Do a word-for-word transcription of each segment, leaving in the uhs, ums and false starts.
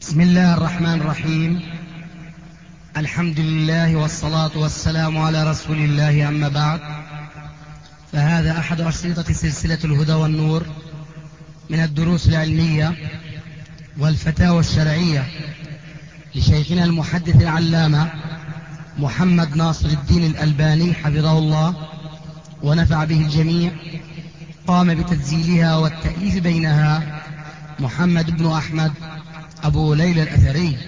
بسم الله الرحمن الرحيم. الحمد لله والصلاة والسلام على رسول الله، أما بعد، فهذا أحد أشرطة سلسلة الهدى والنور من الدروس العلمية والفتاوى الشرعية لشيخنا المحدث العلامة محمد ناصر الدين الألباني حفظه الله ونفع به الجميع. قام بتسجيلها والتأليف بينها محمد بن أحمد أبو ليلى الأثري.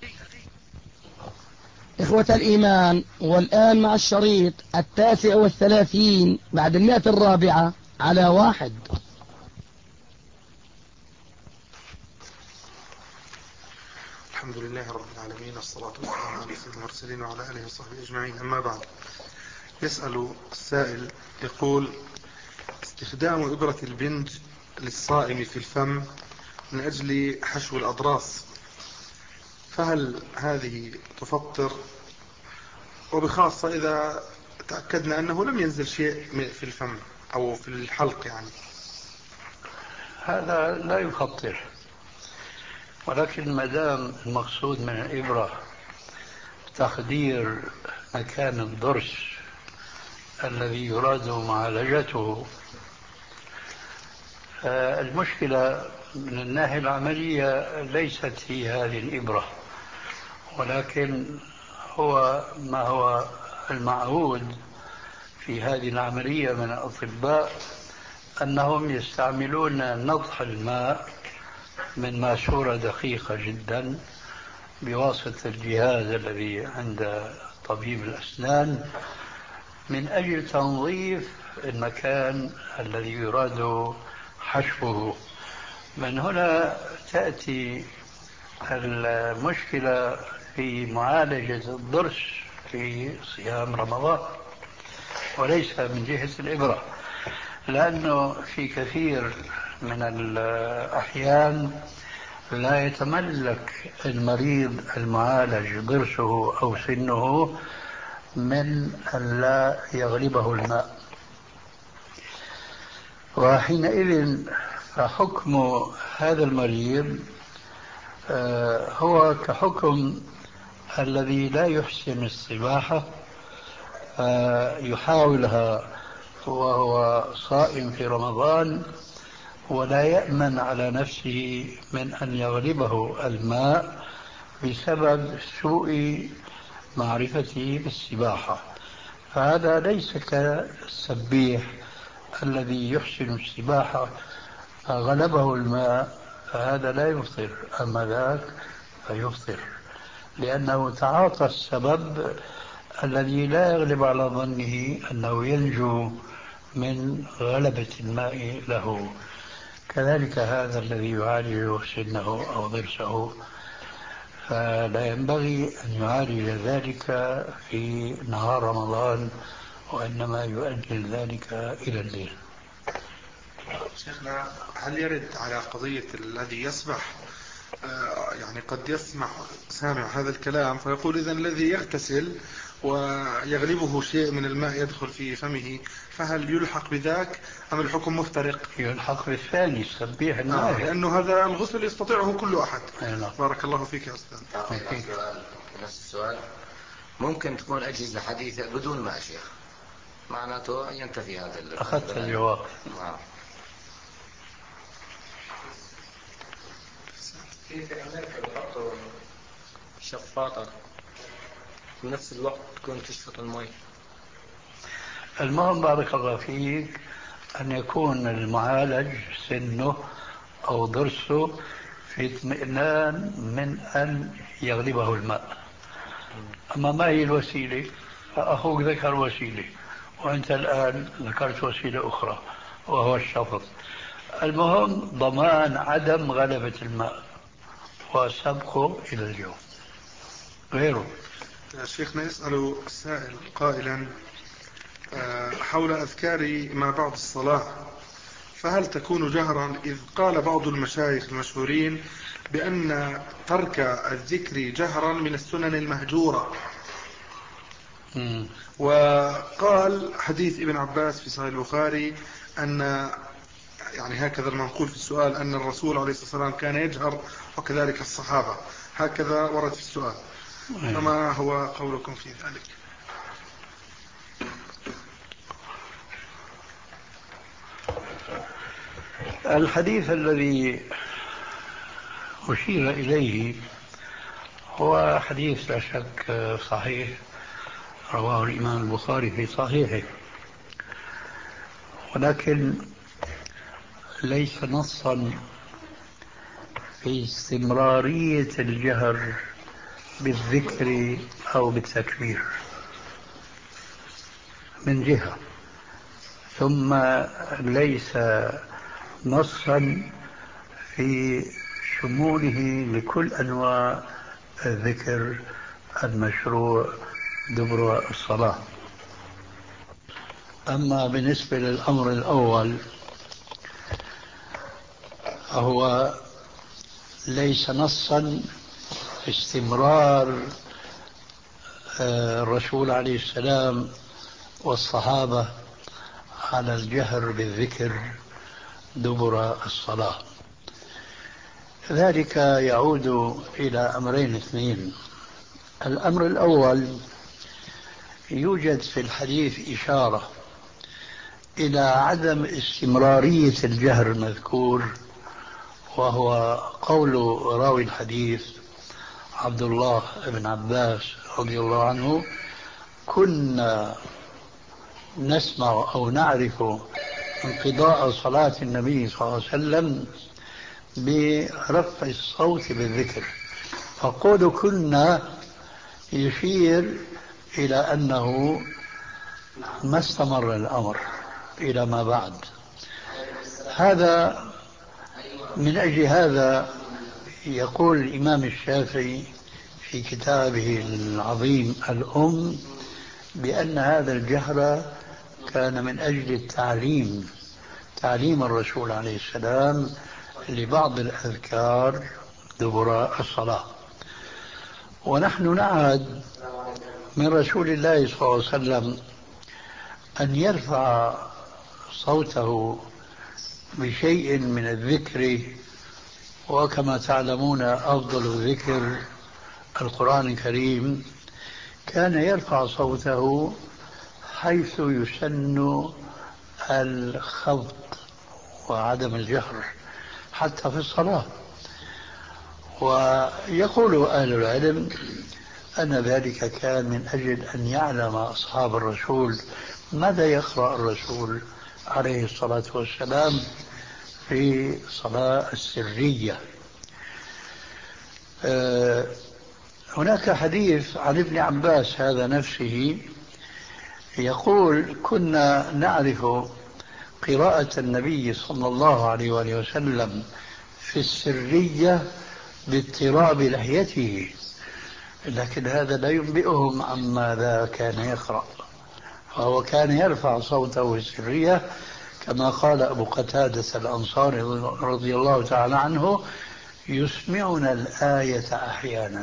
إخوة الإيمان، والآن مع الشريط التاسع والثلاثين بعد المئة الرابعة على واحد. الحمد لله رب العالمين، الصلاة والسلام على سيد المرسلين وعلى آله وصحبه أجمعين، أما بعد. يسأل السائل يقول: استخدام إبرة البنج للصائم في الفم من أجل حشو الأضراس، فهل هذه تفطر؟ وبخاصة إذا تأكدنا أنه لم ينزل شيء في الفم أو في الحلق، يعني هذا لا يفطر، ولكن ما دام المقصود من الإبرة تخدير مكان الضرس الذي يراد معالجته، المشكلة من الناحية العملية ليست في هذه الإبرة، ولكن هو ما هو المعهود في هذه العملية من الأطباء أنهم يستعملون نضح الماء من ماسورة دقيقة جدا بواسطة الجهاز الذي عند طبيب الأسنان من أجل تنظيف المكان الذي يراد حشوه. من هنا تأتي المشكلة في معالجة الضرس في صيام رمضان، وليس من جهة الإبرة، لأنه في كثير من الأحيان لا يتملك المريض المعالج ضرسه أو سنه من أن لا يغلبه الماء، وحينئذ فحكم هذا المريض هو كحكم الذي لا يحسن السباحة يحاولها وهو صائم في رمضان ولا يأمن على نفسه من أن يغلبه الماء بسبب سوء معرفته بالسباحة. فهذا ليس كالسبيح الذي يحسن السباحة فغلبه الماء، فهذا لا يفطر، أما ذاك فيفطر، لأنه تعاطى السبب الذي لا يغلب على ظنه أنه ينجو من غلبة الماء له. كذلك هذا الذي يعالج سنه أو ضرسه فلا ينبغي أن يعالج ذلك في نهار رمضان، وإنما يؤجل ذلك إلى الليل. شيخنا، هل يرد على قضية الذي يسبح؟ آه يعني قد يسمع سامع هذا الكلام فيقول: إذن الذي يغتسل ويغلبه شيء من الماء يدخل في فمه، فهل يلحق بذاك أم الحكم مفترق؟ يلحق بالثاني السبيح الماء، آه لأنه هذا الغسل يستطيعه كل أحد. أينا. بارك الله فيك يا أستاذ. سؤال نفس السؤال: ممكن تكون أجهزة حديثة بدون ماء شيخ، معناته ينتفي هذا. أخذت الجواب. نعم. كيف أمريكا بحطوا شفاطة في نفس الوقت تكون تشفط المي؟ المهم بارك الله فيك أن يكون المعالج سنه أو ضرسه في اطمئنان من أن يغلبه الماء. أما ما هي الوسيلة؟ فأخوك ذكر وسيلة وأنت الآن ذكرت وسيلة أخرى وهو الشفط. المهم ضمان عدم غلبة الماء وسبقه إلى اليوم غيره. شيخنا، يسأل السائل قائلا حول أذكار ما بعد الصلاة، فهل تكون جهرا؟ إذ قال بعض المشايخ المشهورين بأن ترك الذكر جهرا من السنن المهجورة. م. وقال حديث ابن عباس في صحيح البخاري أن يعني هكذا المنقول في السؤال أن الرسول عليه الصلاة والسلام كان يجهر وكذلك الصحابة، هكذا ورد في السؤال، فما هو قولكم في ذلك؟ الحديث الذي أشير إليه هو حديث لا شك صحيح، رواه الإمام البخاري في صحيحه، ولكن ليس نصا في استمرارية الجهر بالذكر أو بالتكبير من جهة، ثم ليس نصا في شموله لكل أنواع الذكر المشروع دبر الصلاة. أما بالنسبة للأمر الأول هو ليس نصا في استمرار الرسول عليه السلام والصحابة على الجهر بالذكر دبر الصلاة. ذلك يعود إلى أمرين اثنين. الأمر الأول، يوجد في الحديث إشارة إلى عدم استمرارية الجهر المذكور، وهو قول راوي الحديث عبد الله بن عباس رضي الله عنه: كنا نسمع أو نعرف انقضاء صلاة النبي صلى الله عليه وسلم برفع الصوت بالذكر. فقول كنا يشير إلى أنه ما استمر الأمر إلى ما بعد. هذا من أجل هذا يقول الإمام الشافعي في كتابه العظيم الأم بأن هذا الجهر كان من أجل التعليم، تعليم الرسول عليه السلام لبعض الأذكار دبر الصلاة. ونحن نعهد من رسول الله صلى الله عليه وسلم أن يرفع صوته بشيء من الذكر، وكما تعلمون أفضل الذكر القرآن الكريم، كان يرفع صوته حيث يسن الخفض وعدم الجهر حتى في الصلاة. ويقول أهل العلم أن ذلك كان من أجل أن يعلم أصحاب الرسول ماذا يقرأ الرسول عليه الصلاة والسلام في صلاة السرية. هناك حديث عن ابن عباس هذا نفسه يقول: كنا نعرف قراءة النبي صلى الله عليه وآله وسلم في السرية باضطراب لحيته، لكن هذا لا ينبئهم عن ماذا كان يقرأ، فهو كان يرفع صوته السرية كما قال أبو قتادة الأنصاري رضي الله تعالى عنه: يسمعنا الآية أحيانا.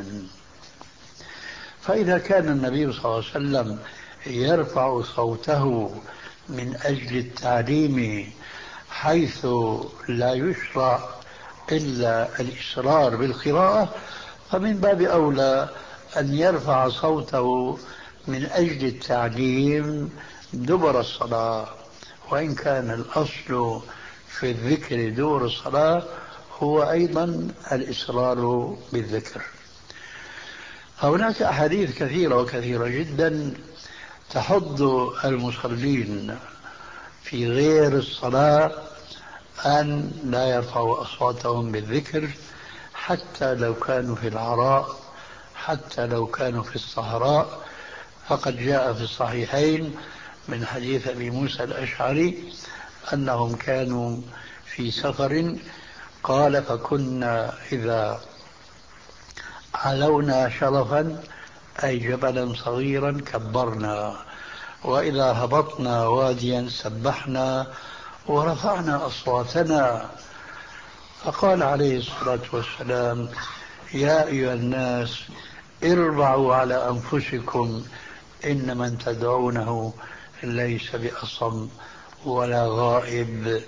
فإذا كان النبي صلى الله عليه وسلم يرفع صوته من أجل التعليم حيث لا يشرع إلا الإصرار بالقراءة، فمن باب أولى أن يرفع صوته من أجل التعليم دبر الصلاة، وإن كان الأصل في الذكر دبر الصلاة هو أيضا الإصرار بالذكر. هناك أحاديث كثيرة وكثيرة جدا تحض المصلين في غير الصلاة أن لا يرفعوا أصواتهم بالذكر، حتى لو كانوا في العراء، حتى لو كانوا في الصحراء. فقد جاء في الصحيحين من حديث أبي موسى الأشعري أنهم كانوا في سفر، قال: فكنا إذا علونا شرفا أي جبلا صغيرا كبرنا، وإذا هبطنا واديا سبحنا ورفعنا أصواتنا. فقال عليه الصلاة والسلام: يا أيها الناس اربعوا على أنفسكم، إن من تدعونه ليس بأصم ولا غائب،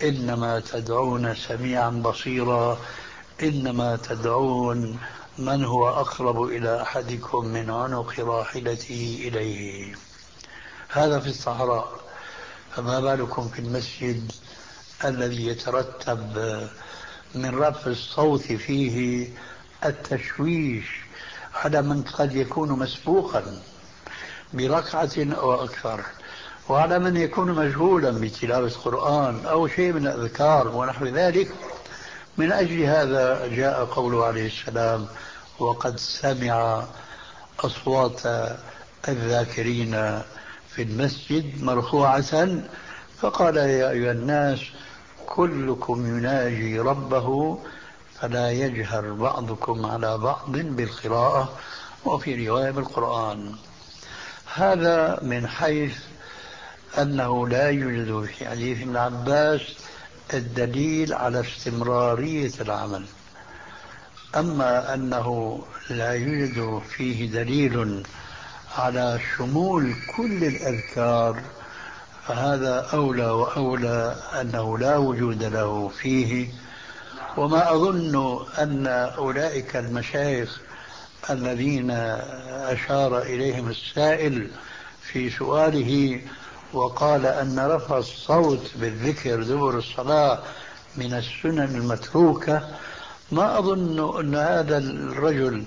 إنما تدعون سميعا بصيرا، إنما تدعون من هو أقرب إلى أحدكم من عنق راحلته إليه. هذا في الصحراء، فما بالكم في المسجد الذي يترتب من رفع الصوت فيه التشويش على من قد يكون مسبوقا بركعة أو أكثر، وعلى من يكون مشغولا بتلاوة القرآن أو شيء من الأذكار ونحو ذلك. من أجل هذا جاء قوله عليه السلام: وقد سمع أصوات الذاكرين في المسجد مرفوعة، فقال: يا أيها الناس كلكم يناجي ربه فلا يجهر بعضكم على بعض بالقراءة، وفي رواية بالقرآن. هذا من حيث أنه لا يوجد في حديث ابن عباس الدليل على استمرارية العمل. أما أنه لا يوجد فيه دليل على شمول كل الأذكار، فهذا أولى وأولى أنه لا وجود له فيه. وما أظن أن أولئك المشايخ الذين أشار إليهم السائل في سؤاله وقال أن رفع الصوت بالذكر دبر الصلاة من السنن المتروكة، ما أظن أن هذا الرجل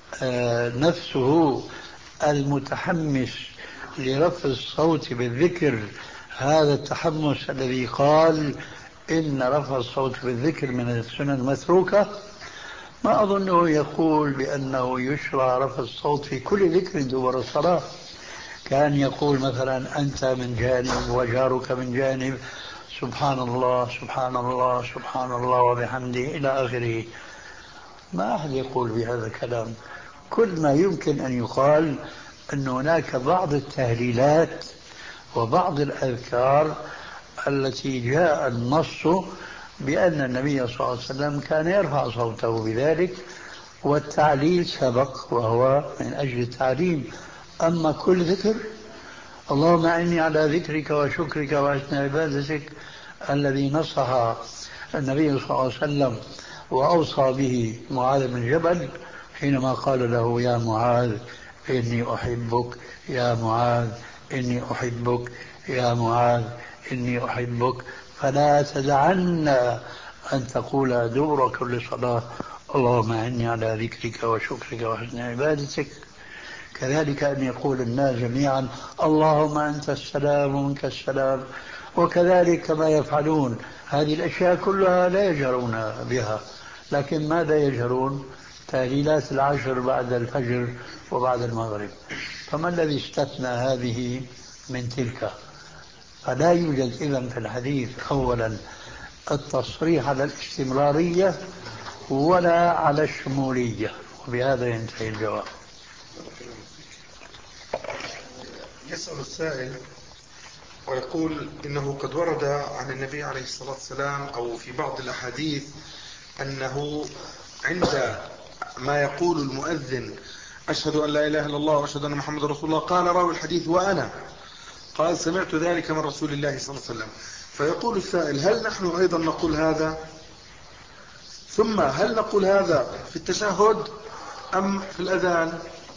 نفسه المتحمس لرفع الصوت بالذكر، هذا التحمس الذي قال إن رفع الصوت بالذكر من السنن المتروكة، ما أظنه يقول بأنه يشرع رفع الصوت في كل ذكر دبر الصلاة. كان يقول مثلا: أنت من جانب وجارك من جانب، سبحان الله سبحان الله سبحان الله وبحمده إلى آخره. ما أحد يقول بهذا الكلام. كل ما يمكن أن يقال أن هناك بعض التهليلات وبعض الأذكار التي جاء النص بأن النبي صلى الله عليه وسلم كان يرفع صوته بذلك، والتعليل سبق وهو من أجل التعليم. أما كل ذكر، اللهم أعني على ذكرك وشكرك وحسن عبادتك، الذي نصح النبي صلى الله عليه وسلم وأوصى به معاذ بن جبل حينما قال له: يا معاذ إني أحبك، يا معاذ إني أحبك، يا معاذ إني أحبك، فلا تدعن أن تقول دبر كل صلاة: اللهم أعني على ذكرك وشكرك وحسن عبادتك. كذلك أن يقول الناس جميعا: اللهم أنت السلام ومنك السلام. وكذلك ما يفعلون هذه الأشياء كلها لا يجهرون بها، لكن ماذا يجهرون؟ تهليلات العشر بعد الفجر وبعد المغرب. فما الذي استثنى هذه من تلك؟ فلا يوجد إذن في الحديث أولا التصريح على الاستمرارية ولا على الشمولية. وبهذا ينتهي الجواب. يسأل السائل ويقول إنه قد ورد عن النبي عليه الصلاة والسلام أو في بعض الأحاديث أنه عند ما يقول المؤذن: أشهد أن لا إله إلا الله وأشهد أن محمد رسول الله، قال راوي الحديث: وأنا قال سمعت ذلك من رسول الله صلى الله عليه وسلم. فيقول السائل: هل نحن أيضا نقول هذا؟ ثم هل نقول هذا في التشهد أم في الأذان؟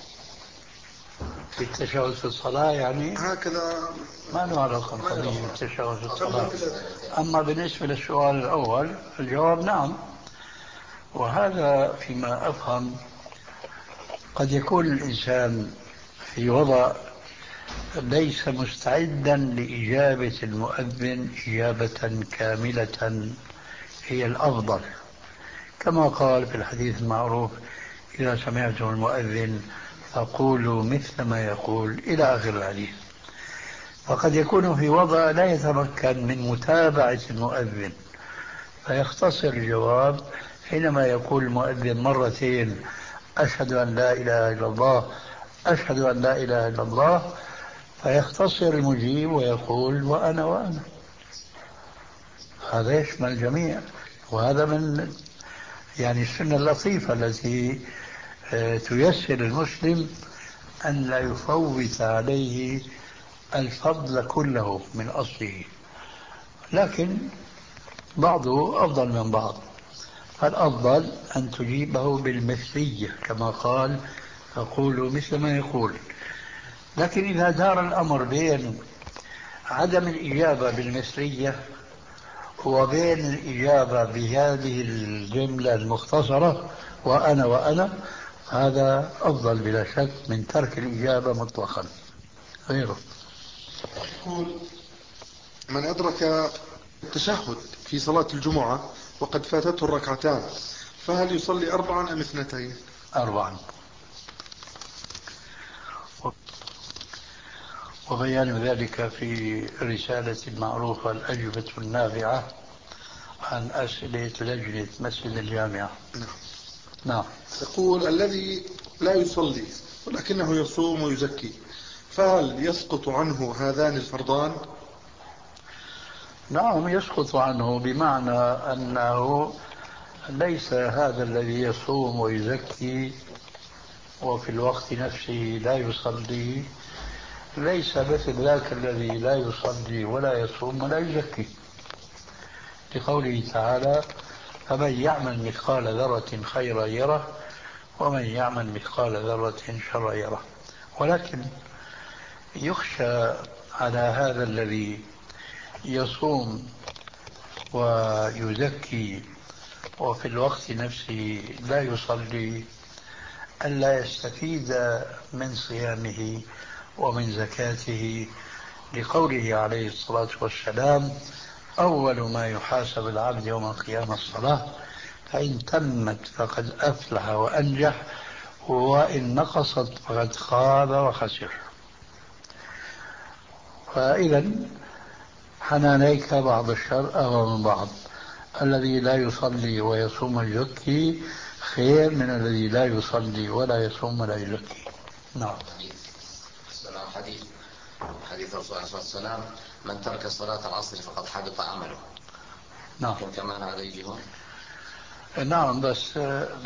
في التشهد في الصلاة يعني هكذا ما له علاقة قضية التشهد في الصلاة. أما بالنسبة للسؤال الأول الجواب نعم. وهذا فيما أفهم قد يكون الإنسان في وضع ليس مستعدا لإجابة المؤذن إجابة كاملة هي الأفضل، كما قال في الحديث المعروف: إذا سمعتم المؤذن فقولوا مثل ما يقول، إلى آخر الحديث. فقد يكون في وضع لا يتمكن من متابعة المؤذن، فيختصر الجواب حينما يقول المؤذن مرتين: أشهد أن لا إله إلا الله، أشهد أن لا إله إلا الله، فيختصر المجيب ويقول: وأنا وأنا. هذا يشمل الجميع، وهذا من يعني السنة اللطيفة التي تيسر المسلم أن لا يفوت عليه الفضل كله من أصله. لكن بعضه أفضل من بعض، فالأفضل أن تجيبه بالمثلية كما قال فقولوا مثل ما يقول. لكن إذا دار الأمر بين عدم الإجابة بالمثلية وبين الإجابة بهذه الجملة المختصرة وأنا وأنا، هذا أفضل بلا شك من ترك الإجابة مطلقا غيره. يقول: من أدرك التشهد في صلاة الجمعة وقد فاتته الركعتان فهل يصلي أربعا أم اثنتين؟ أربعا. وبيان ذلك في رسالة معروفة الأجوبة النافعة عن أسئلة لجنة مسجد الجامعة. نعم. نعم. يقول: الذي لا يصلي ولكنه يصوم ويزكي فهل يسقط عنه هذان الفرضان؟ نعم يسقط عنه، بمعنى أنه ليس هذا الذي يصوم ويزكي وفي الوقت نفسه لا يصلي ليس مثل ذاك الذي لا يصلي ولا يصوم ولا يزكي، لقوله تعالى: فمن يعمل مثقال ذرة خيرا يره ومن يعمل مثقال ذرة شرا يره. ولكن يخشى على هذا الذي يصوم ويزكي وفي الوقت نفسه لا يصلي ألا يستفيد من صيامه ومن زكاته، لقوله عليه الصلاة والسلام: أول ما يحاسب العبد يوم القيامة الصلاة، فإن تمت فقد أفلح وأنجح وإن نقصت فقد خاب وخسر. فإذا حنانيك بعض الشر أغلى من بعض، الذي لا يصلي ويصوم ويزكي خير من الذي لا يصلي ولا يصوم ولا يزكي. نعم. السلام. حديث حديث الرسول عليه الصلاة والسلام: من ترك صلاة العصر فقد حبط عمله. نعم. كمان هذا يجي هون. نعم، بس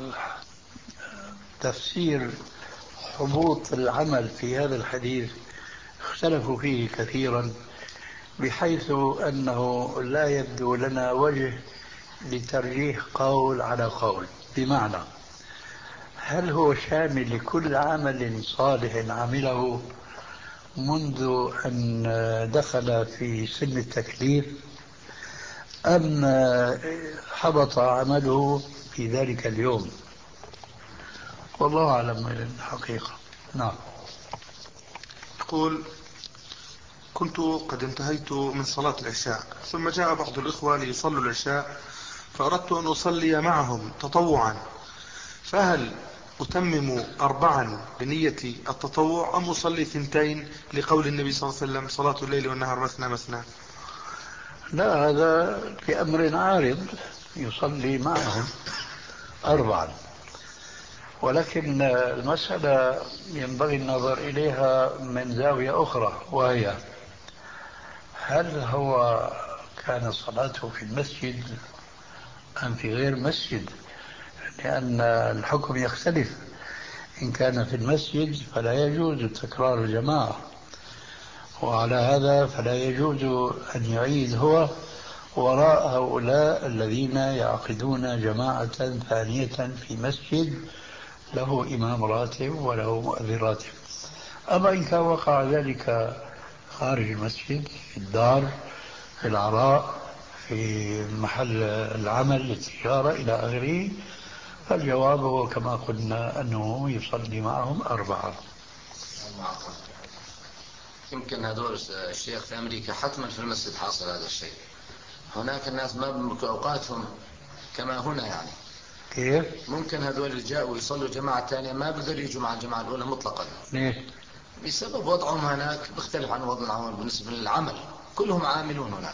تفسير حبوط العمل في هذا الحديث اختلفوا فيه كثيرا، بحيث أنه لا يبدو لنا وجه لترجيح قول على قول. بمعنى، هل هو شامل لكل عمل صالح عمله منذ أن دخل في سن التكليف، أم حبط عمله في ذلك اليوم؟ والله أعلم الحقيقة. نعم. يقول: كنت قد انتهيت من صلاة العشاء ثم جاء بعض الإخوة ليصلوا العشاء فأردت أن أصلي معهم تطوعا، فهل أتمم أربعا بنية التطوع أم أصلي ثنتين لقول النبي صلى الله عليه وسلم: صلاة الليل والنهار مثنى مثنى؟ لا، هذا في أمر عارض، يصلي معهم أربعا، ولكن المسألة ينبغي النظر إليها من زاوية أخرى، وهي: هل هو كان صلاته في المسجد أم في غير مسجد؟ لأن الحكم يختلف. إن كان في المسجد فلا يجوز تكرار الجماعة، وعلى هذا فلا يجوز أن يعيد هو وراء هؤلاء الذين يعقدون جماعة ثانية في مسجد له إمام راتب وله مؤذن راتب. أما إن كان وقع ذلك خارج المسجد، في الدار، في العراء، في محل العمل، التجارة إلى آخره، فالجواب هو كما قلنا أنه يصلي معهم أربعة. يمكن هذول الشيخ في أمريكا حتما في المسجد حاصل هذا الشيء. هناك الناس ما بيملكوا أوقاتهم كما هنا يعني. كيف؟ ممكن هذول اللي جاءوا يصلوا جماعة ثانية ما بيقدروا يجوا مع الجماعة الأولى مطلقا. ليه؟ بسبب وضعهم هناك بيختلف عن وضعهم بالنسبة للعمل، كلهم عاملون هناك.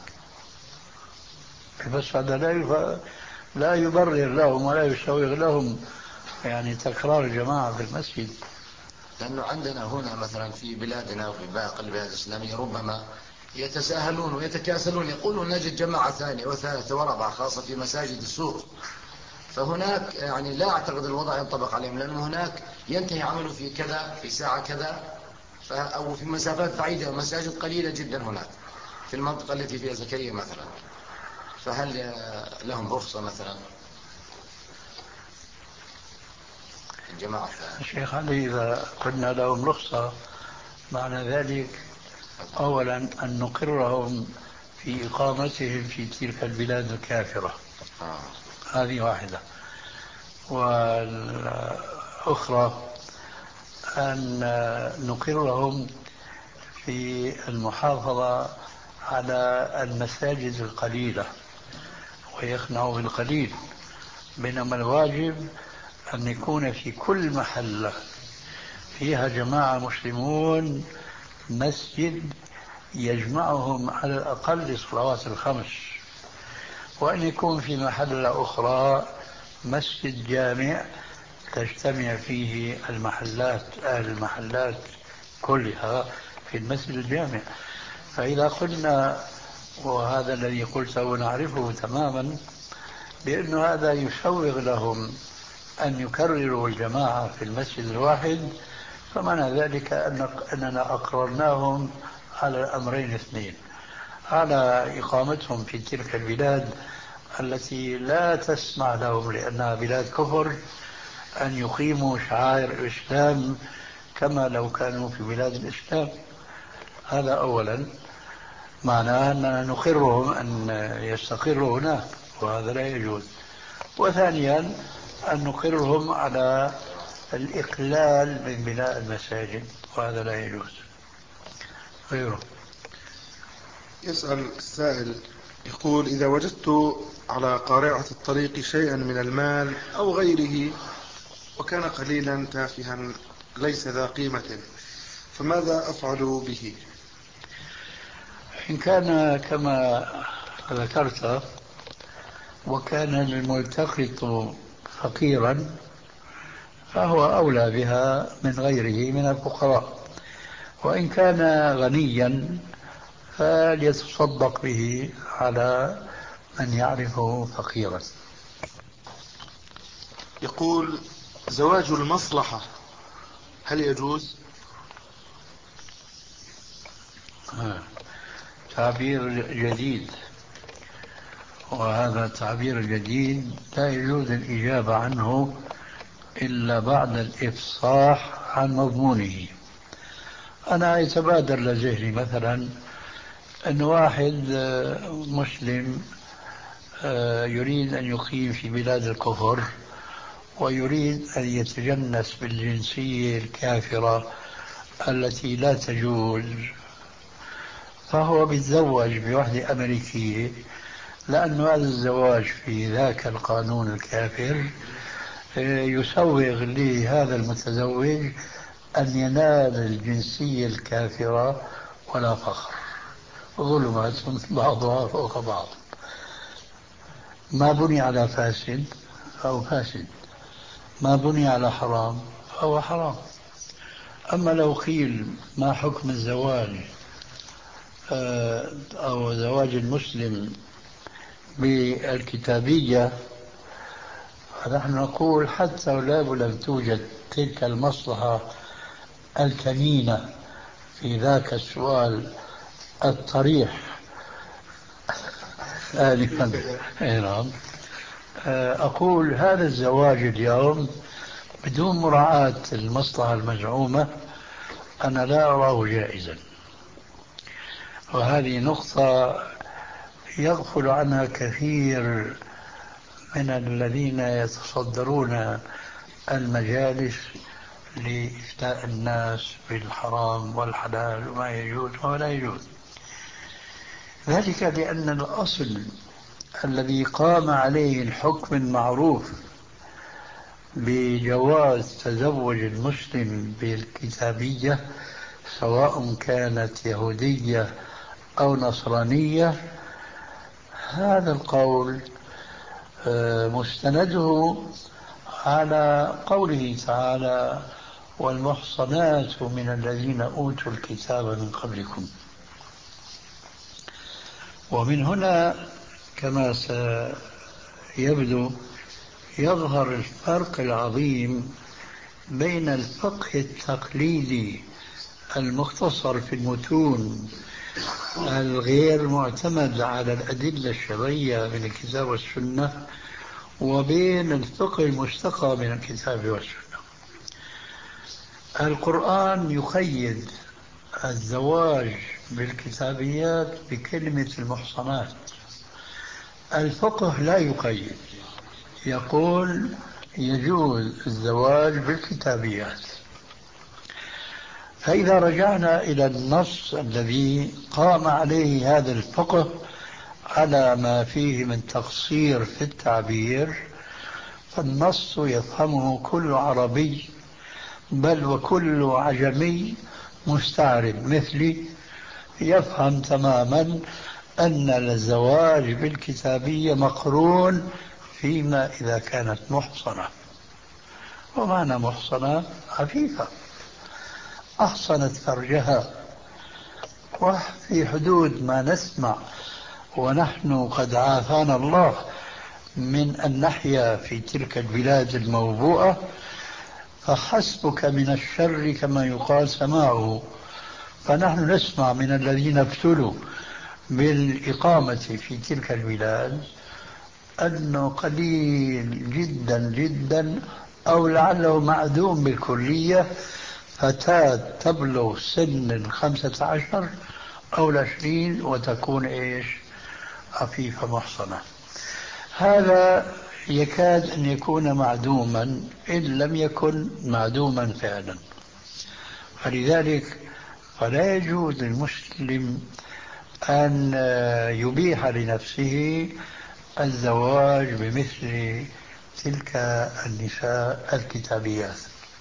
بس هذا لا يف... لا يبرر لهم ولا يسوغ لهم يعني تكرار الجماعة في المسجد. لأنه عندنا هنا مثلا في بلادنا وفي باقي البلاد الإسلامية ربما يتساهلون ويتكاسلون، يقولون نجد جماعة ثانية وثالثة ورابعة، خاصة في مساجد السوق. فهناك يعني لا أعتقد الوضع ينطبق عليهم، لأنه هناك ينتهي عمله في كذا، في ساعة كذا، أو في مسافات بعيدة ومساجد قليلة جدا هناك في المنطقة التي فيها زكريا مثلا. فهل لهم رخصة مثلا الجماعة؟ الشيخ علي، إذا قلنا لهم رخصة معنى ذلك أولا أن نقرهم في إقامتهم في تلك البلاد الكافرة. آه. هذه واحدة. والأخرى أن نقرهم في المحافظة على المساجد القليلة ويقنعوا بالقليل، بينما الواجب أن يكون في كل محلة فيها جماعة مسلمون مسجد يجمعهم على الأقل الصلوات الخمس، وأن يكون في محلة أخرى مسجد جامع تجتمع فيه المحلات أهل المحلات كلها في المسجد الجامع. فإذا قلنا، وهذا الذي قلته نعرفه تماما، بأن هذا يسوغ لهم أن يكرروا الجماعة في المسجد الواحد، فمعنى ذلك أننا أقررناهم على الأمرين الاثنين: على إقامتهم في تلك البلاد التي لا تسمح لهم لأنها بلاد كفر أن يقيموا شعائر الإسلام كما لو كانوا في بلاد الإسلام. هذا أولا، معناه أننا نقرهم أن يستقروا هناك، وهذا لا يجوز. وثانيا أن نقرهم على الإقلال من بناء المساجد، وهذا لا يجوز. غيره. يسأل السائل يقول: إذا وجدت على قارعة الطريق شيئا من المال أو غيره وكان قليلا تافها ليس ذا قيمة، فماذا أفعل به؟ إن كان كما ذكرت وكان الملتقط فقيرا فهو أولى بها من غيره من الفقراء، وإن كان غنيا فليتصدق به على من يعرفه فقيرا. يقول: زواج المصلحة هل يجوز؟ آه. تعبير جديد، وهذا التعبير الجديد لا يجوز الإجابة عنه إلا بعد الإفصاح عن مضمونه. أنا يتبادر لذهني مثلا أن واحد مسلم يريد أن يقيم في بلاد الكفر ويريد أن يتجنس بالجنسية الكافرة التي لا تجوز، فهو بيتزوج بوحدة أمريكية، لأن هذا الزواج في ذاك القانون الكافر يسوغ لهذا المتزوج أن ينال الجنسية الكافرة ولا فخر، ظلمات بعضها فوق بعض. ما بني على فاسد فهو فاسد، ما بني على حرام فهو حرام. أما لو قيل ما حكم الزواج أو زواج المسلم بالكتابية، فنحن نقول حتى لو لم توجد تلك المصلحة الكمينة في ذاك السؤال الطريح آنفا، أقول هذا الزواج اليوم بدون مراعاة المصلحة المزعومة أنا لا أراه جائزا. وهذه نقطة يغفل عنها كثير من الذين يتصدرون المجالس لإفتاء الناس بالحرام والحلال وما يجوز ولا يجوز. ذلك لأن الأصل الذي قام عليه الحكم المعروف بجواز تزوج المسلم بالكتابية سواء كانت يهودية أو نصرانية، هذا القول مستنده على قوله تعالى: والمحصنات من الذين أوتوا الكتاب من قبلكم. ومن هنا كما سيبدو يظهر الفرق العظيم بين الفقه التقليدي المختصر في المتون الغير معتمد على الأدلة الشرعية من الكتاب والسنة وبين الفقه المستقى من الكتاب والسنة. القرآن يقيد الزواج بالكتابيات بكلمة المحصنات، الفقه لا يقيد، يقول يجوز الزواج بالكتابيات. فإذا رجعنا إلى النص الذي قام عليه هذا الفقه على ما فيه من تقصير في التعبير، فالنص يفهمه كل عربي بل وكل عجمي مستعرب مثلي، يفهم تماما أن الزواج بالكتابية مقرون فيما إذا كانت محصنة. ومعنى محصنة عفيفة أحصنت فرجها، وفي حدود ما نسمع، ونحن قد عافانا الله من أن نحيا في تلك البلاد الموبوءة، فحسبك من الشر كما يقال سماعه. فنحن نسمع من الذين ابتلوا بالإقامة في تلك البلاد أنه قليل جدا جدا أو لعله معدوم بالكلية فتاة تبلغ سن الخمسة عشر أو العشرين وتكون إيش عفيفة محصنة. هذا يكاد أن يكون معدوما إن لم يكن معدوما فعلا. فلذلك فلا يجوز للمسلم أن يبيح لنفسه الزواج بمثل تلك النساء الكتابيات.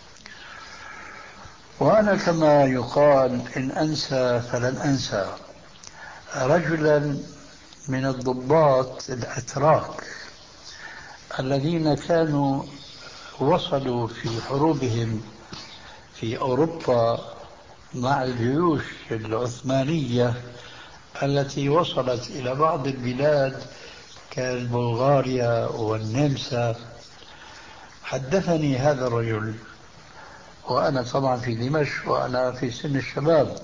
وأنا كما يقال إن أنسى فلن أنسى رجلا من الضباط الأتراك الذين كانوا وصلوا في حروبهم في أوروبا مع الجيوش العثمانية التي وصلت إلى بعض البلاد كالبلغاريا والنمسا. حدثني هذا الرجل وأنا طبعا في دمشق وأنا في سن الشباب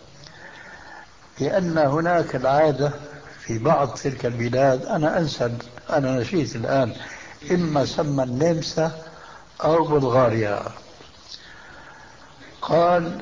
بأن هناك العادة في بعض تلك البلاد، أنا أنسى أنا نسيت الآن، إما سمى النمسا أو بلغاريا، قال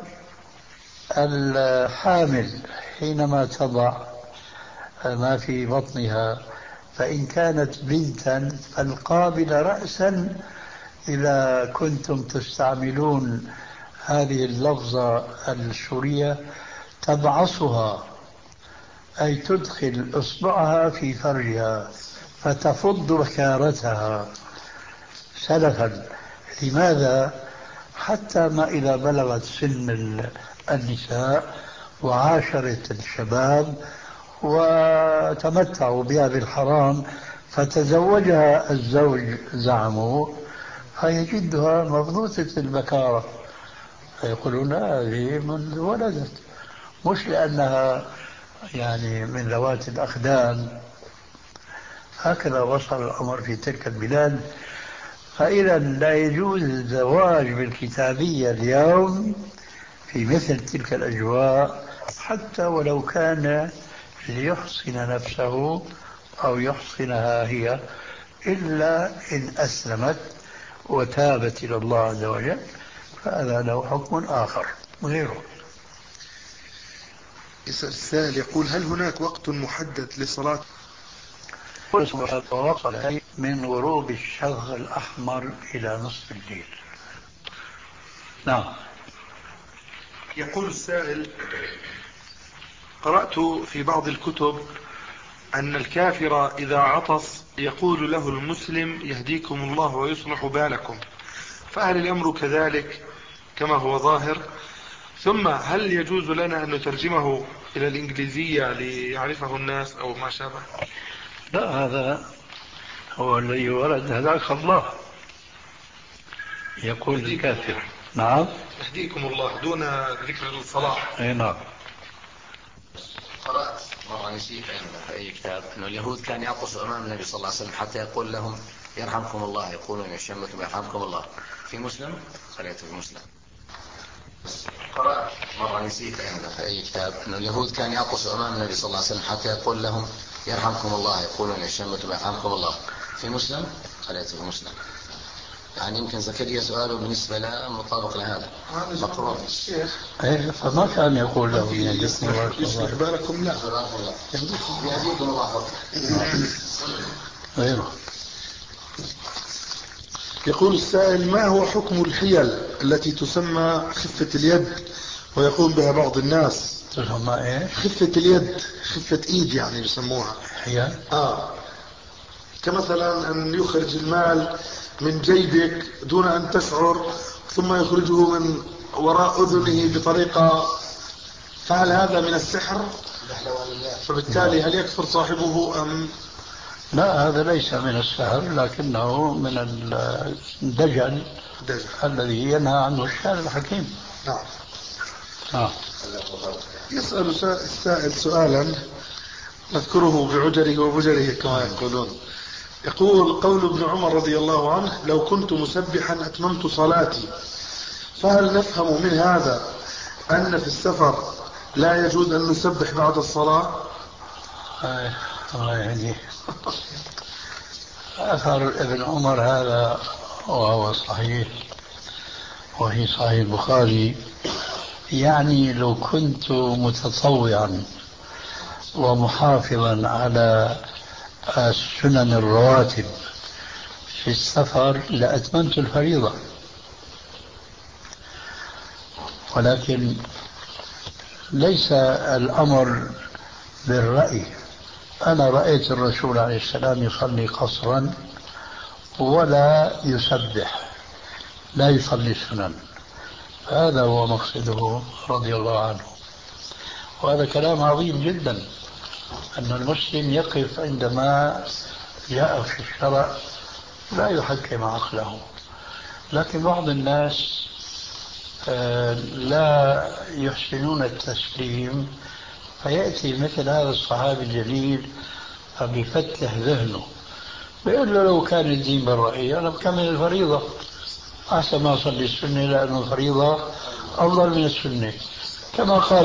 الحامل حينما تضع ما في بطنها فإن كانت بنتا فالقابل رأسا إذا كنتم تستعملون هذه اللفظة السورية تبعصها، أي تدخل إصبعها في فرجها فتفض بكارتها سلفا. لماذا؟ حتى ما إذا بلغت سن النساء وعاشرت الشباب وتمتعوا بها بالحرام فتزوجها الزوج زعموا فيجدها مبذوثة البكارة، فيقولون هذه منذ ولدت، مش لأنها يعني من ذوات الأخدان. هكذا وصل الأمر في تلك البلاد. فإذا لا يجوز الزواج بالكتابية اليوم في مثل تلك الأجواء حتى ولو كان ليحصن نفسه أو يحصنها هي، إلا إن أسلمت وتابت إلى الله عز وجل فهذا له حكم آخر غيره. السائل يقول هل هناك وقت محدد لصلاة وصل من غروب الشفق الأحمر إلى نصف الليل؟ نعم. يقول السائل قرأت في بعض الكتب أن الكافر إذا عطس يقول له المسلم يهديكم الله ويصلح بالكم، فهل الأمر كذلك كما هو ظاهر؟ ثم هل يجوز لنا أن نترجمه إلى الإنجليزية ليعرفه الناس أو ما شابه؟ لا، هذا هو الذي ورد هداك الله، يقول الكافر نعم يهديكم الله دون ذكر الصلاة. أي نعم. قرأت مرة نسيت في أي كتاب أن اليهود كان يعطسوا أمام النبي صلى الله عليه وسلم حتى يقول لهم يرحمكم الله، يقولون يشمتم يرحمكم الله. في مسلم قرأت في مسلم. قرأت مرة نسيت أنا في أي كتاب أن اليهود كانوا يعطسوا أمام النبي صلى الله عليه وسلم حتى يقول لهم يرحمكم الله، يقولون يشمتم يرحمكم الله. في مسلم قرأت في مسلم، يعني يمكن زكريا سؤاله بالنسبة له مطابق لهذا مقرون. ايه فما كان يقول له يهديكم الله يصلح بالكم، لا يهديكم الله. غيره. يقول السائل: ما هو حكم الحيل التي تسمى خفة اليد ويقوم بها بعض الناس؟ تسمى ايه؟ خفة اليد، خفة ايد يعني يسموها. حيل؟ اه كمثلا ان يخرج المال من جيبك دون ان تشعر ثم يخرجه من وراء اذنه بطريقة، فهل هذا من السحر؟ فبالتالي هل يكفر صاحبه ام؟ لا، هذا ليس من السحر، لكنه من الدجل دجل الذي ينهى عنه الشارع الحكيم. نعم. آه. يسأل السائل سؤالا نذكره بعجره وبجره كما يقولون. يقول: قول ابن عمر رضي الله عنه: لو كنت مسبحا أتممت صلاتي، فهل نفهم من هذا أن في السفر لا يجوز أن نسبح بعد الصلاة؟ الله يهديه. أثر ابن عمر هذا وهو صحيح، وهي صحيح البخاري، يعني لو كنت متطوعا ومحافظا على السنن الرواتب في السفر لأتممت الفريضة، ولكن ليس الأمر بالرأي. أنا رأيت الرسول عليه السلام يصلي قصرا ولا يسبح، لا يصلي السنن، هذا هو مقصده رضي الله عنه. وهذا كلام عظيم جدا، أن المسلم يقف عندما جاء في الشرع لا يحكم عقله. لكن بعض الناس لا يحسنون التسليم، فيأتي مثل هذا الصحابي الجليل فبيفتح ذهنه، بيقول له لو كان الدين بالرأي أنا بكمل الفريضة، أحسن ما أصلي السنة، لأن الفريضة أفضل من السنة. كما قال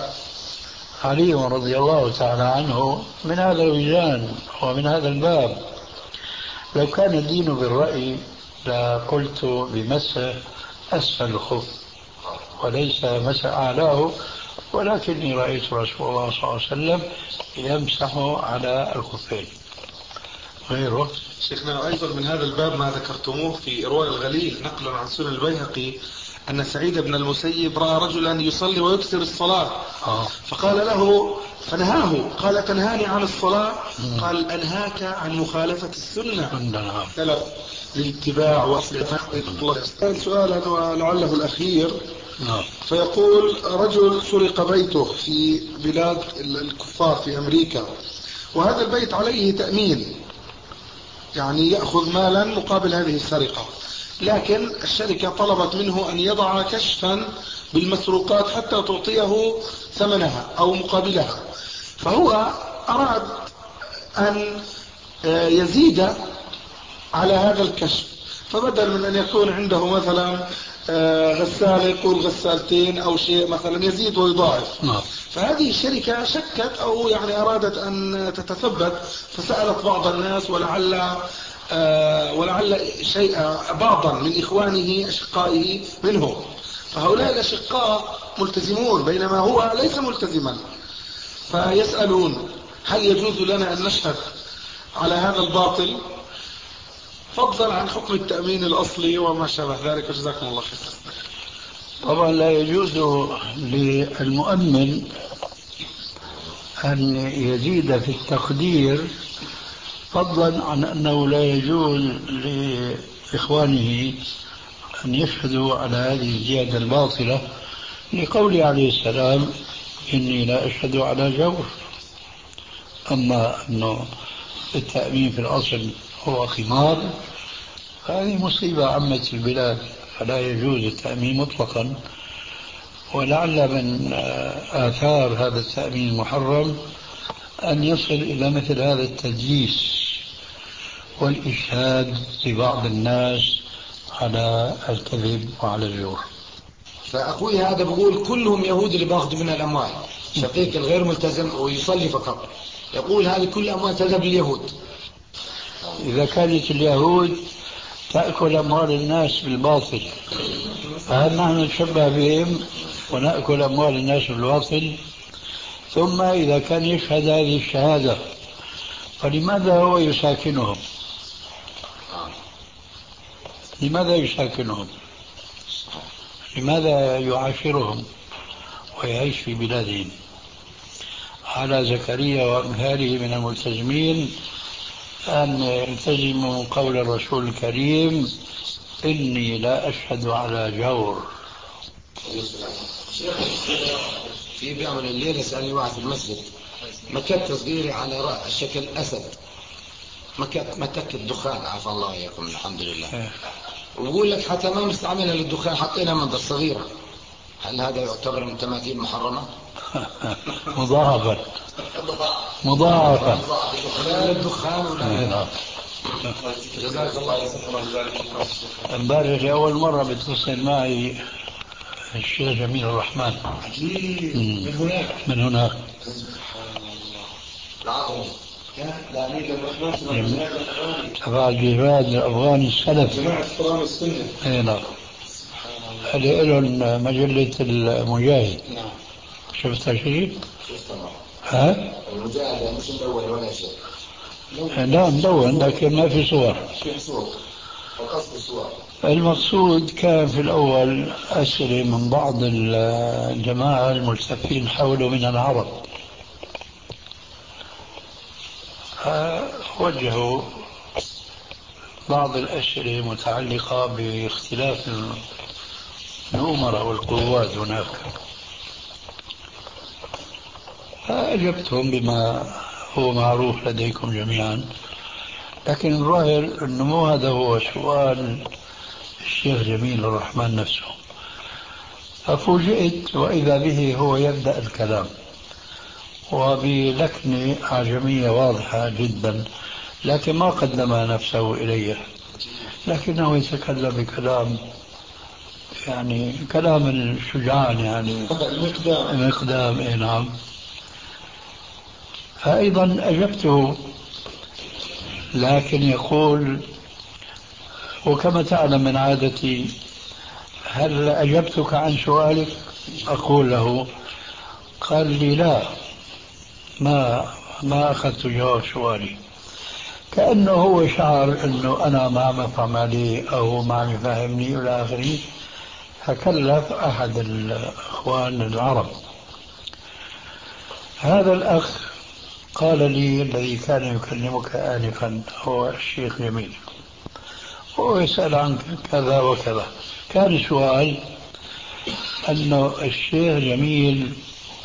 علي رضي الله تعالى عنه من هذا الوجدان ومن هذا الباب: لو كان الدين بالرأي لقلت بمسح أسفل الخف وليس مسح أعلاه، ولكني رأيت رسول الله صلى الله عليه وسلم يمسح على الخفين. غيره شيخنا أيضا من هذا الباب ما ذكرتموه في إرواء الغليل نقلا عن سنن البيهقي أن سعيد بن المسيب رأى رجلا يصلي ويكثر الصلاة، آه. فقال له فنهاه، قال: تنهاني عن الصلاة؟ مم. قال: أنهاك عن مخالفة السنة للاتباع وأصل الله. سؤالا ولعله الأخير، نعم. فيقول: رجل سرق بيته في بلاد الكفار في أمريكا، وهذا البيت عليه تأمين، يعني يأخذ مالا مقابل هذه السرقة، لكن الشركة طلبت منه أن يضع كشفا بالمسروقات حتى تعطيه ثمنها أو مقابلها، فهو أراد أن يزيد على هذا الكشف، فبدل من أن يكون عنده مثلا غسالة يقول غسالتين أو شيء مثلا، يزيد ويضاعف. فهذه الشركة شكت أو يعني أرادت أن تتثبت، فسألت بعض الناس ولعل ولعل شيء بعضا من إخوانه أشقائه منهم، فهؤلاء الأشقاء ملتزمون بينما هو ليس ملتزما، فيسألون: هل يجوز لنا أن نشهد على هذا الباطل، فضلا عن حكم التأمين الأصلي وما شابه ذلك؟ جزاكم الله خير. طبعا لا يجوز للمؤمن أن يزيد في التقدير، فضلا عن أنه لا يجوز لإخوانه أن يشهدوا على هذه الزيادة الباطلة، لقوله عليه السلام: إني لا أشهد على جور. أما أنه التأمين في الأصل هو خمار، هذه مصيبة عمت البلاد، فلا يجوز التأمين مطلقا. ولعل من آثار هذا التأمين المحرم أن يصل إلى مثل هذا التدليس والإشهاد لبعض الناس على الكذب وعلى الجور. فأخوي هذا بقول كلهم يهود اللي باخذوا من الأموال، شقيق الغير ملتزم ويصلي فقط، يقول هذه كل أموال تذهب لليهود. إذا كانت اليهود تأكل أموال الناس بالباطل، فهل نحن نتشبه بهم ونأكل أموال الناس بالباطل؟ ثم إذا كان يشهد هذه الشهادة فلماذا هو يساكنهم؟ لماذا يساكنهم؟ لماذا يعاشرهم ويعيش في بلادهم؟ على زكريا وأمثاله من الملتزمين أن يلتزموا قول الرسول الكريم: إني لا أشهد على جور. في بيعمل الليل يسألني واحد في المسجد مكت صغيرة على رأس شكل أسد، مكت مكت الدخان، عفى الله إياكم الحمد لله، ويقول لك حتى ما مستعملها للدخان، حطينا منظر صغيرة، هل هذا يعتبر من تماثيل محرمة؟ مضاعفا مضاعفا للدخان ولا جزاك الله امبارح لأول مرة بتصل معي الشيخ جميل الرحمن. عجيب. من هناك من هناك العظم لا نيل الرحمن تبع الجهاد الأفغاني السلف جماعة فرام السنة. اي نعم. هذه لهم مجلة المجاهد. نعم. شفتها شيء؟ شفتها. ها؟ المجاهد مش مدون ولا شيء. لا مدون لكن ما في صور. في صور. القصد الصور. المقصود كان في الأول أسئلة من بعض الجماعة الملتفين حوله من العرب، وجهوا بعض الأسئلة متعلقة باختلاف الأمراء والقوات هناك، فأجبتهم بما هو معروف لديكم جميعا، لكن الظاهر أنه مو هذا هو سؤال الشيخ جميل الرحمن نفسه. ففوجئت وإذا به هو يبدأ الكلام وبلكنة أعجمية واضحة جدا، لكن ما قدم نفسه إلي، لكنه يتكلم بكلام يعني كلام الشجعان، يعني المقدام مقدام. إيه نعم. فأيضا أجبته، لكن يقول وكما تعلم من عادتي: هل أجبتك عن سؤالك؟ أقول له. قال لي: لا، ما ما أخذت جواب سؤالي. كأنه هو شعر أنه أنا ما عم أفهم عليه أو ما عم يفهمني إلى آخره، فكلف أحد الأخوان العرب. هذا الأخ قال لي: الذي كان يكلمك آنفا هو الشيخ جميل، هو يسأل عنك كذا وكذا. كان السؤال أنه الشيخ جميل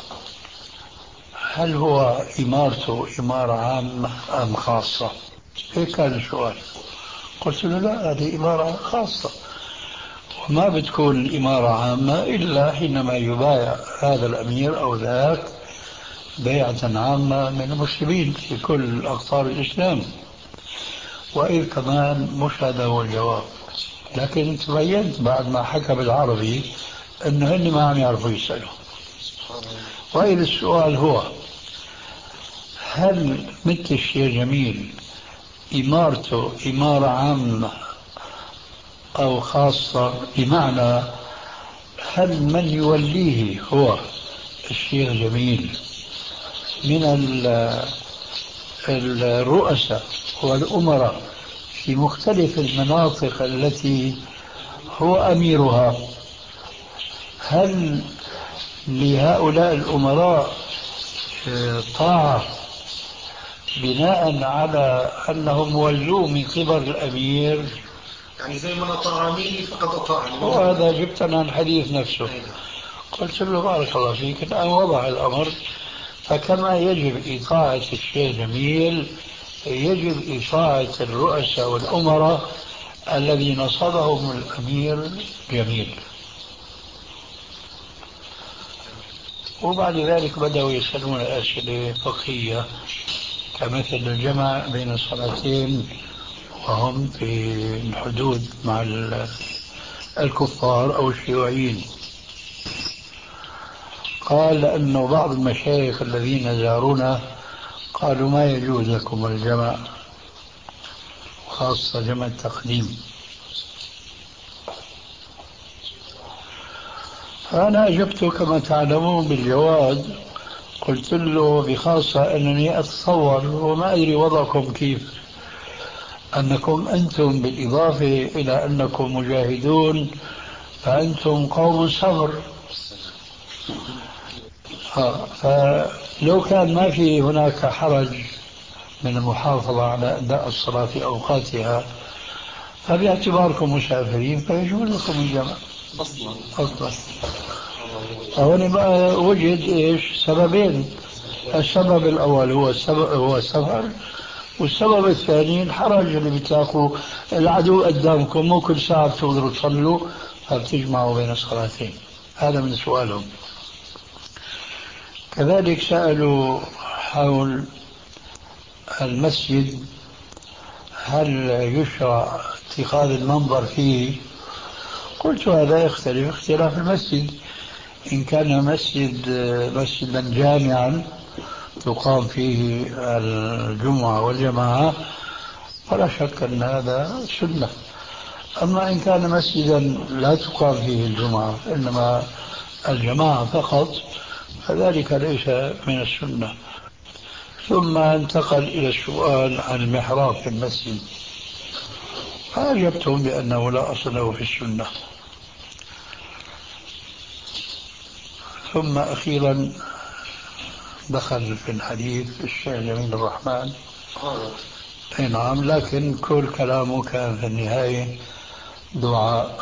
هل هو إمارته إمارة عامة أم خاصة؟ هيك كان السؤال. قلت له: لا، هذه إمارة خاصة، وما بتكون الإمارة عامة إلا حينما يبايع هذا الأمير أو ذاك بيعة عامة من المسلمين في كل أقطار الإسلام. وإذ كمان مش هذا هو الجواب، لكن تبينت بعد ما حكى بالعربي أنه هن ما عم يعرفوا يسألوا. وإذ السؤال هو: هل مثل الشيخ جميل إمارته إمارة عامة أو خاصة؟ بمعنى هل من يوليه هو الشيخ جميل من الرؤساء والأمراء في مختلف المناطق التي هو أميرها، هل لهؤلاء الأمراء طاعة بناء على أنهم ولوا من قبل الأمير؟ يعني زي ما أطاعني فقد أطاعني. وهذا جبتنا الحديث نفسه. قلت له: بارك الله فيك، الآن وضع الأمر، فكما يجب إطاعة الشيخ جميل يجب إطاعة الرؤساء والأمراء الذي نصبهم الأمير جميل. وبعد ذلك بدأوا يسألون أسئلة فقهية كمثل الجمع بين الصلاتين وهم في الحدود مع الكفار أو الشيوعيين. قال أنه بعض المشايخ الذين زارونا قالوا ما يجوز لكم الجمع، خاصة جمع التقديم. فأنا أجبته كما تعلمون بالجواز، قلت له بخاصة أنني أتصور وما أدري وضعكم كيف، أنكم أنتم بالإضافة إلى أنكم مجاهدون فأنتم قوم صبر. فلو كان ما في هناك حرج من المحافظة على أداء الصلاة في أوقاتها فباعتباركم مسافرين فيجوز لكم الجمع أصلا أصلا. هون بقى وجد إيش سببين، السبب الأول هو السبب هو السفر، والسبب الثاني الحرج اللي بتلاقوا العدو قدامكم مو كل ساعة بتقدروا تصلوا فبتجمعوا بين الصلاتين. هذا من سؤالهم. كذلك سألوا حول المسجد هل يشرع اتخاذ المنبر فيه؟ قلت هذا يختلف اختلاف المسجد. إن كان مسجد مسجدا جامعا تقام فيه الجمعة والجماعة فلا شك أن هذا سنة. أما إن كان مسجدا لا تقام فيه الجمعة إنما الجماعة فقط فذلك ليس من السنة. ثم انتقل إلى السؤال عن المحراب في المسجد، فأجبتهم بأنه لا أصل له في السنة. ثم أخيرا دخل في الحديث الشيخ جميل الرحمن. أي نعم، لكن كل كلامه كان في النهاية دعاء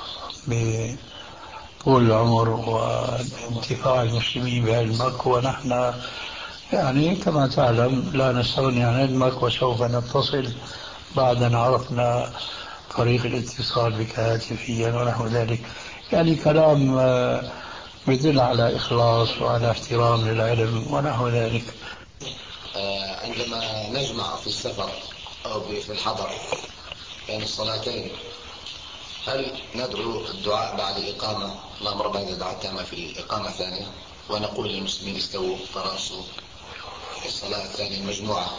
بطول العمر وانتفاع المسلمين بعلمك، ونحن يعني كما تعلم لا نستغني عن علمك وسوف نتصل بعد أن عرفنا طريق الاتصال بك هاتفيا ونحو ذلك. يعني كلام يدل على إخلاص وعلى احترام للعلم ونحو ذلك. عندما نجمع في السفر أو في الحضر بين الصلاتين هل ندعو الدعاء بعد الإقامة اللهم ربنا إذا دعوت تامة في الإقامة الثانية ونقول للمسلمين استووا تراصوا في الصلاة الثانية المجموعة؟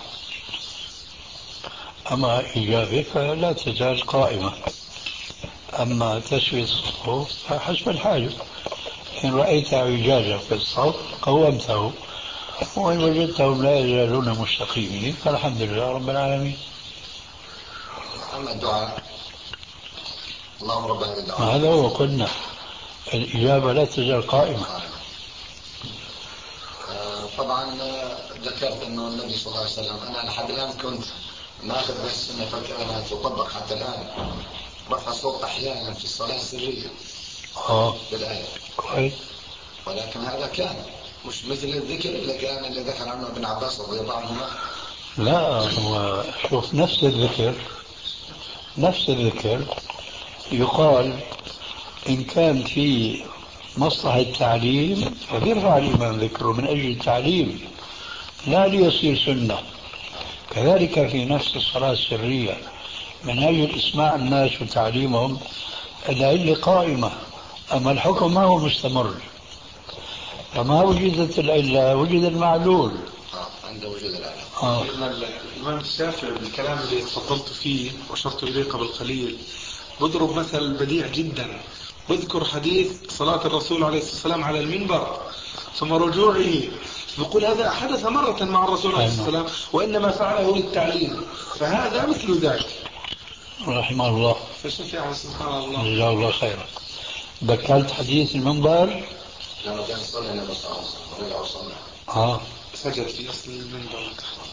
أما إجابة فلا تزال قائمة. أما تسوية الصفوف فحسب الحاجة، إن رأيت اعوجاجا في الصف قومته، وإن وجدتهم لا يزالون مستقيمين فالحمد لله رب العالمين. أما الدعاء اللهم ربنا إذا دعوت هذا هو قلنا الإجابة لا تزال قائمة. طبعا ذكرت أنه النبي صلى الله عليه وسلم أنا لحد الآن كنت ناخذ بس أنه فكرنا تطبق حتى الآن رفع صوت أحيانا في الصلاة السرية آه بالآية كويس، ولكن هذا كان مش مثل الذكر اللي كان اللي ذكر عنه ابن عباس رضي الله عنهما. لا هو شوف نفس الذكر نفس الذكر يقال إن كان في مصلحة التعليم فبيرفع الإمام ذكره من أجل التعليم لا ليصير سنة. كذلك في نفس الصلاة السرية من أجل إسماع الناس وتعليمهم العلة قائمة، أما الحكم ما هو مستمر. فما وجدت العلة وجد المعلول. عند وجود العلة. آه. الإمام الشافعي بالكلام اللي تفضلت فيه وأشرت إليه قبل قليل بضرب مثل بديع جدا، بذكر حديث صلاة الرسول عليه الصلاة والسلام على المنبر ثم رجوعه، يقول هذا حدث مرة مع الرسول عليه الصلاة والسلام وإنما فعله للتعليم، فهذا مثل ذاك رحمه الله. فشفع سبحان الله جزاه الله خيرا. ذكرت حديث المنبر لما كان صلى النبي صلى الله عليه وسلم آه سجد في أصل المنبر.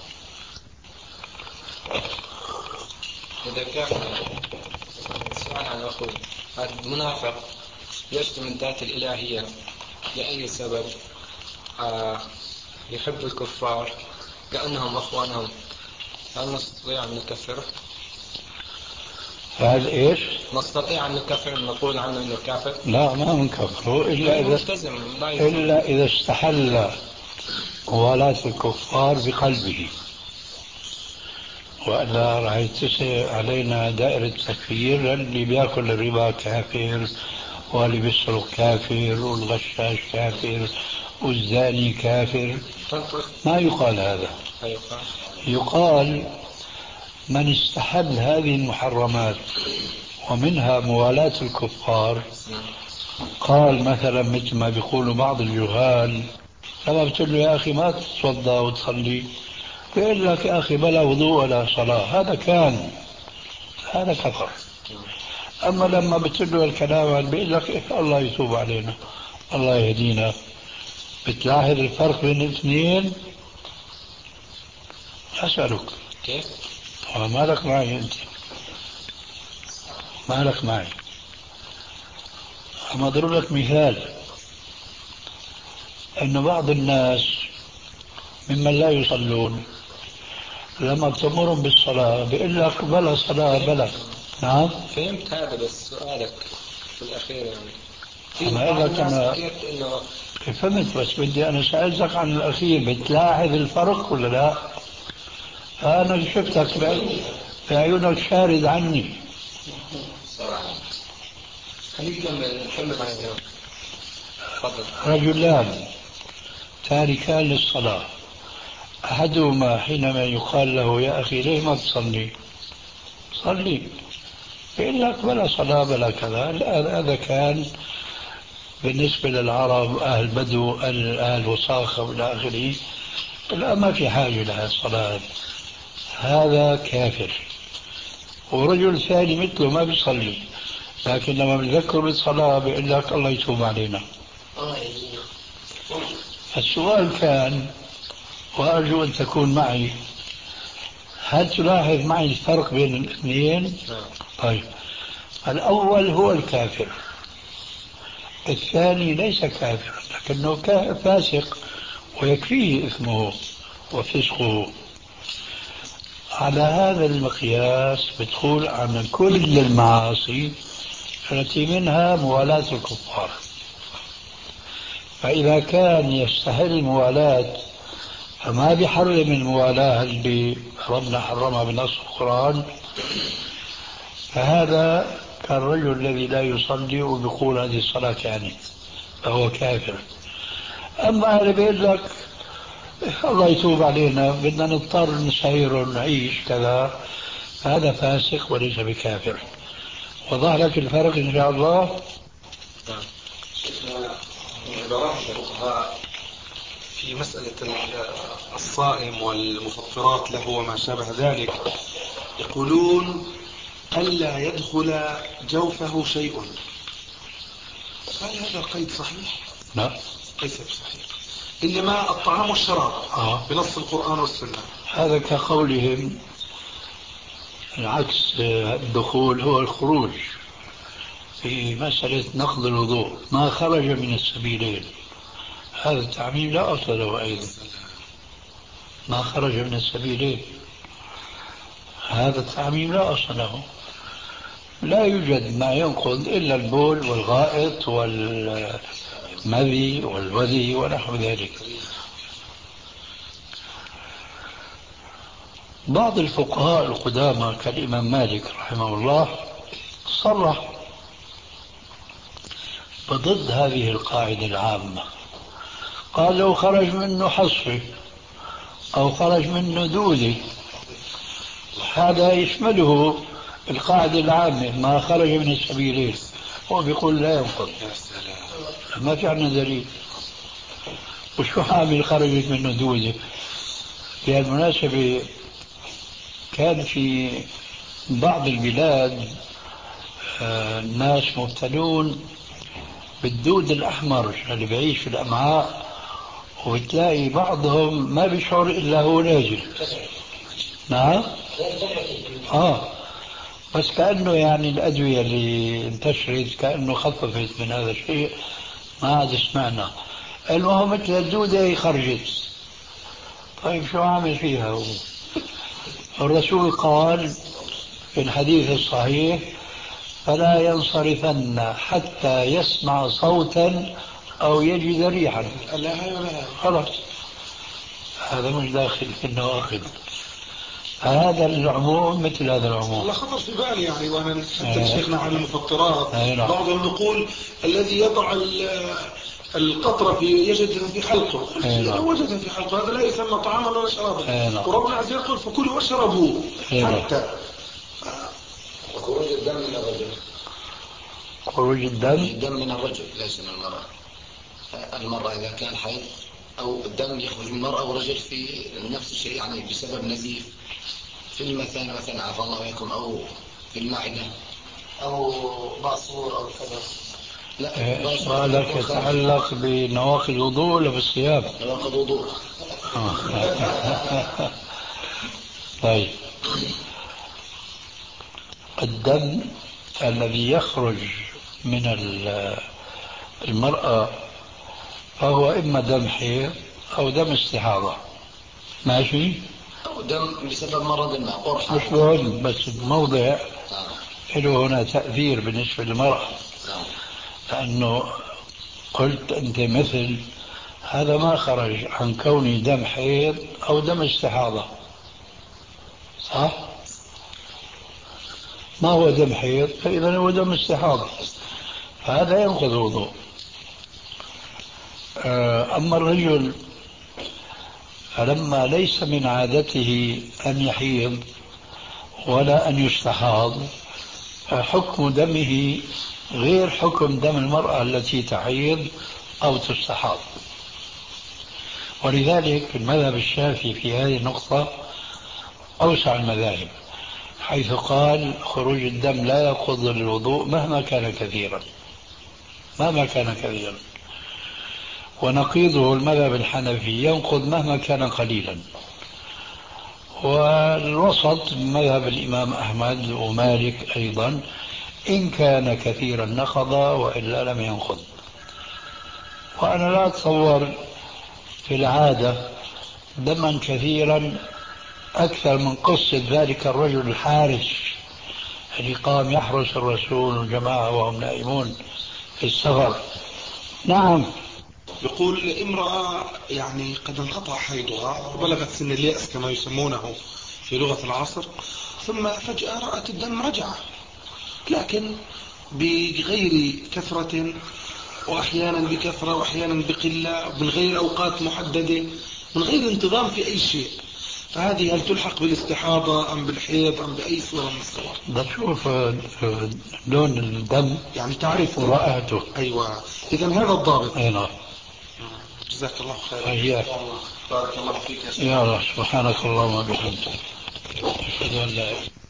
إذا كان سؤال عن أخوي المنافق يشتم الذات الإلهية لأي سبب؟ آه يحب الكفار كأنهم أخوانهم، هل نستطيع أن نكفره؟ هذا إيش؟ نستطيع أن نكفر نقول عنه أنه كافر؟ لا ما منكفره إلا إذا ملتزم إلا إذا استحل موالاة الكفار بقلبه، وإلا راح يتسع علينا دائرة تكفير اللي بياكل الربا كافر واللي بيسرق كافر والغشاش كافر والزاني كافر. ما يقال هذا. يقال من استحل هذه المحرمات ومنها موالاة الكفار، قال مثلا مثل ما بيقولوا بعض الجهال لما بتقول له يا أخي ما تتصدى وتصلي بيقول لك يا أخي بلا وضوء ولا صلاة، هذا كان هذا كفر. أما لما بتقول له الكلام بيقول لك إيه الله يتوب علينا الله يهدينا. بتلاحظ الفرق بين الاثنين؟ أسألك كيف؟ ما لك معي أنت، ما لك معي. أما أضرب لك مثال أن بعض الناس ممن لا يصلون لما بتأمرهم بالصلاة بيقول لك بلا صلاة بلا. نعم فهمت هذا، بس سؤالك في الأخير يعني في أنا بعض لك الناس أنا حكيت إنه فهمت، بس بدي أنا سألتك عن الأخير بتلاحظ الفرق ولا لا؟ أنا شفتك بعي- بعيونك شارد عني. خليك كمل كمل معي. تفضل. رجلان تاركان للصلاة، أحدهما حينما يقال له يا أخي ليه ما تصلي؟ صلي. يقول لك بلا صلاة بلا كذا. الآن هذا كان بالنسبة للعرب أهل بدو أهل وصاخة وإلى آخره، الآن ما في حاجة لها الصلاة. هذا كافر. ورجل ثاني مثله ما بيصلي لكن لما بنذكر بالصلاة بيقول لك الله يتوب علينا. السؤال كان وأرجو أن تكون معي، هل تلاحظ معي الفرق بين الاثنين؟ طيب الأول هو الكافر، الثاني ليس كافر لكنه فاسق ويكفيه إثمه وفسقه. على هذا المقياس بتقول عن كل المعاصي التي منها موالاة الكفار. فإذا كان يستحل الموالاة فما بيحرم الموالاة اللي ربنا حرمها بنص القرآن، فهذا كالرجل الذي لا يصلي وبيقول هذه الصلاة يعني فهو كافر. أما اللي بيقول لك الله يتوب علينا بدنا نضطر نسير ونعيش كذا، هذا فاسق وليس بكافر. وضح لك الفرق إن شاء الله. عبارات الفقهاء في مسألة الصائم والمفطرات له وما شابه ذلك يقولون ألا يدخل جوفه شيء. هل هذا قيد صحيح؟ لا قيد صحيح، إنما الطعام والشراب آه. بنص القرآن والسنة. هذا كقولهم العكس، الدخول هو الخروج. في مسألة نقض الوضوء ما خرج من السبيلين، هذا التعميم لا أصل له أيضا. ما خرج من السبيلين هذا التعميم لا أصل له. لا يوجد ما ينقض إلا البول والغائط والمذي والوذي ونحو ذلك. بعض الفقهاء القدامى كالإمام مالك رحمه الله صرح بضد هذه القاعدة العامة. قال لو خرج منه حصفة أو خرج منه دودة هذا يشمله القاعدة العامة ما خرج من السبيلين، هو بيقول لا ينقض. ما في عندنا دليل. وشو عامل خرجت منه دودة؟ في المناسبة كان في بعض البلاد الناس مبتلون بالدود الأحمر اللي بيعيش في الأمعاء، وبتلاقي بعضهم ما بيشعر إلا هو نازل. نعم آه بس كأنه يعني الأدوية اللي انتشرت كأنه خففت من هذا الشيء، ما عاد سمعنا. المهم مثل الدودة خرجت. طيب شو عامل فيها هو؟ الرسول قال في الحديث الصحيح فلا ينصرفن حتى يسمع صوتا أو يجد ريحا. خلاص هذا مش داخل في النواقض. هذا العموم مثل هذا العموم. والله خطر في بالي يعني وانا نتحدث آه. شيخنا عن المفطرات. آه. بعضهم يقول الذي يضع القطرة في يجدها في حلقه، إذا وجدها في حلقه هذا لا يسمى طعاما ولا شرابا. وربنا عز وجل يقول فكلوا واشربوا. حتى وخروج الدم من الرجل، خروج الدم الدم من الرجل ليس من المرأة. المرأة إذا كان حيض أو الدم يخرج من المرأة والرجل في نفس الشيء، يعني بسبب نزيف في المثانة مثلا عفى الله وياكم، أو في المعدة أو باصور أو كذا. لا سؤالك يتعلق بنواقض الوضوء ولا بالصيام؟ نواقض الوضوء. طيب، الدم الذي يخرج من المرأة فهو إما دم حيض أو دم استحاضة، ماشي؟ أو دم بسبب مرض ما، قرحة. مش مهم، بس الموضع له هنا تأثير بالنسبة للمرأة، لأنه قلت أنت مثل هذا ما خرج عن كونه دم حيض أو دم استحاضة، صح؟ ما هو دم حيض فإذا هو دم استحاضة، فهذا ينقض الوضوء. أما الرجل فلما ليس من عادته أن يحيض ولا أن يستحاض، فحكم دمه غير حكم دم المرأة التي تحيض أو تستحاض. ولذلك المذهب الشافعي في هذه النقطة أوسع المذاهب، حيث قال خروج الدم لا ينقض الوضوء مهما كان كثيرا، مهما كان كثيرا. ونقيضه المذهب الحنفي ينقض مهما كان قليلا. والوسط مذهب الإمام أحمد ومالك أيضا، إن كان كثيرا نقض وإلا لم ينقض. وأنا لا أتصور في العادة دما كثيرا أكثر من قصة ذلك الرجل الحارس اللي قام يحرس الرسول والجماعة وهم نائمون في السفر. نعم. يقول امرأة يعني قد انقطع حيضها وبلغت سن اليأس كما يسمونه في لغة العصر، ثم فجأة رأت الدم رجع، لكن بغير كثرة، وأحيانا بكثرة وأحيانا بقلة، من غير أوقات محددة، من غير انتظام في أي شيء. فهذه هل تلحق بالاستحاضة أم بالحيض أم بأي صورة من الصور؟ بشوف لون الدم يعني تعرف ورائحته. أيوة، إذن هذا الضابط. أي نعم. جزاك الله خيرا. أياك. بارك الله فيك يا الله، سبحانك اللهم وبحمدك، أشهد أن لا إله إلا أنت.